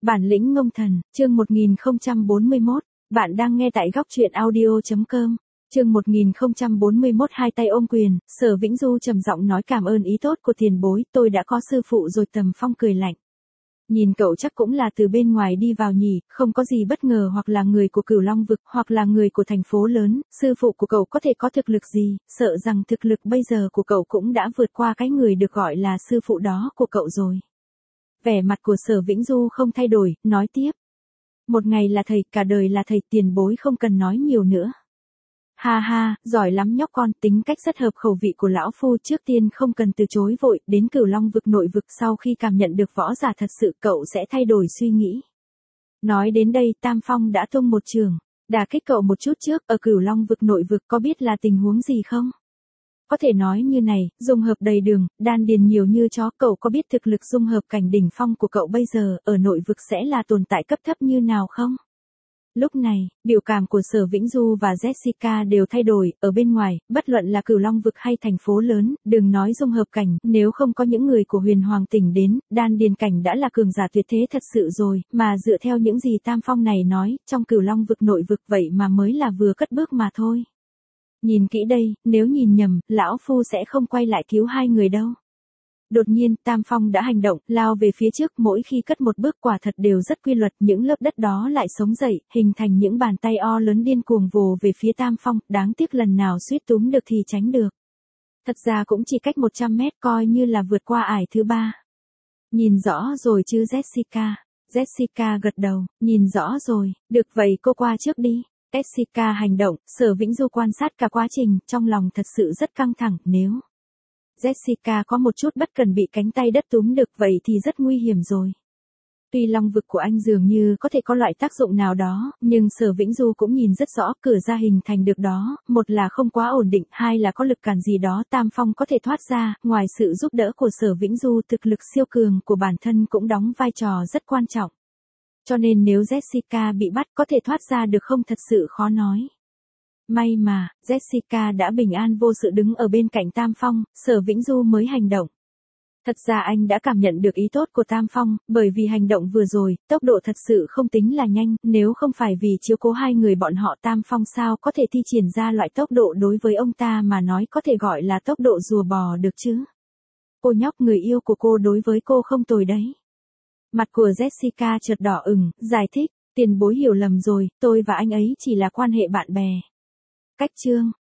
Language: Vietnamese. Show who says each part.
Speaker 1: Bản lĩnh ngông thần, chương 1041, bạn đang nghe tại góc truyện audio.com. Chương 1041 hai tay ôm quyền, Sở Vĩnh Du trầm giọng nói cảm ơn ý tốt của tiền bối, tôi đã có sư phụ rồi. Tầm Phong cười lạnh. Nhìn cậu chắc cũng là từ bên ngoài đi vào nhỉ, không có gì bất ngờ, hoặc là người của Cửu Long vực, hoặc là người của thành phố lớn, sư phụ của cậu có thể có thực lực gì, sợ rằng thực lực bây giờ của cậu cũng đã vượt qua cái người được gọi là sư phụ đó của cậu rồi. Vẻ mặt của Sở Vĩnh Du không thay đổi, nói tiếp. Một ngày là thầy, cả đời là thầy, tiền bối không cần nói nhiều nữa. Ha ha, giỏi lắm nhóc con, tính cách rất hợp khẩu vị của lão phu, trước tiên không cần từ chối vội, đến Cửu Long vực nội vực sau khi cảm nhận được võ giả thật sự cậu sẽ thay đổi suy nghĩ. Nói đến đây Tam Phong đã tung một trường, đả kích cậu một chút trước, ở Cửu Long vực nội vực có biết là tình huống gì không? Có thể nói như này, dung hợp đầy đường, đan điền nhiều như chó, cậu có biết thực lực dung hợp cảnh đỉnh phong của cậu bây giờ, ở nội vực sẽ là tồn tại cấp thấp như nào không? Lúc này, biểu cảm của Sở Vĩnh Du và Jessica đều thay đổi, ở bên ngoài, bất luận là Cửu Long vực hay thành phố lớn, đừng nói dung hợp cảnh, nếu không có những người của Huyền Hoàng tỉnh đến, đan điền cảnh đã là cường giả tuyệt thế thật sự rồi, mà dựa theo những gì Tam Phong này nói, trong Cửu Long vực nội vực vậy mà mới là vừa cất bước mà thôi. Nhìn kỹ đây, nếu nhìn nhầm, lão phu sẽ không quay lại cứu hai người đâu. Đột nhiên, Tam Phong đã hành động, lao về phía trước, mỗi khi cất một bước quả thật đều rất quy luật, những lớp đất đó lại sống dậy, hình thành những bàn tay o lớn điên cuồng vồ về phía Tam Phong, đáng tiếc lần nào suýt túm được thì tránh được. Thật ra cũng chỉ cách 100 mét, coi như là vượt qua ải thứ 3. Nhìn rõ rồi chứ Jessica? Jessica gật đầu, nhìn rõ rồi, được vậy cô qua trước đi. Jessica hành động, Sở Vĩnh Du quan sát cả quá trình, trong lòng thật sự rất căng thẳng, nếu Jessica có một chút bất cần bị cánh tay đất túm được vậy thì rất nguy hiểm rồi. Tuy long vực của anh dường như có thể có loại tác dụng nào đó, nhưng Sở Vĩnh Du cũng nhìn rất rõ cửa ra hình thành được đó, một là không quá ổn định, hai là có lực cản gì đó Tam Phong có thể thoát ra, ngoài sự giúp đỡ của Sở Vĩnh Du thực lực siêu cường của bản thân cũng đóng vai trò rất quan trọng. Cho nên nếu Jessica bị bắt có thể thoát ra được không thật sự khó nói. May mà, Jessica đã bình an vô sự đứng ở bên cạnh Tam Phong, Sở Vĩnh Du mới hành động. Thật ra anh đã cảm nhận được ý tốt của Tam Phong, bởi vì hành động vừa rồi, tốc độ thật sự không tính là nhanh, nếu không phải vì chiếu cố hai người bọn họ Tam Phong sao có thể thi triển ra loại tốc độ đối với ông ta mà nói có thể gọi là tốc độ rùa bò được chứ. Cô nhóc, người yêu của cô đối với cô không tồi đấy. Mặt của Jessica chợt đỏ ửng, giải thích, tiền bối hiểu lầm rồi, tôi và anh ấy chỉ là quan hệ bạn bè. Cách chương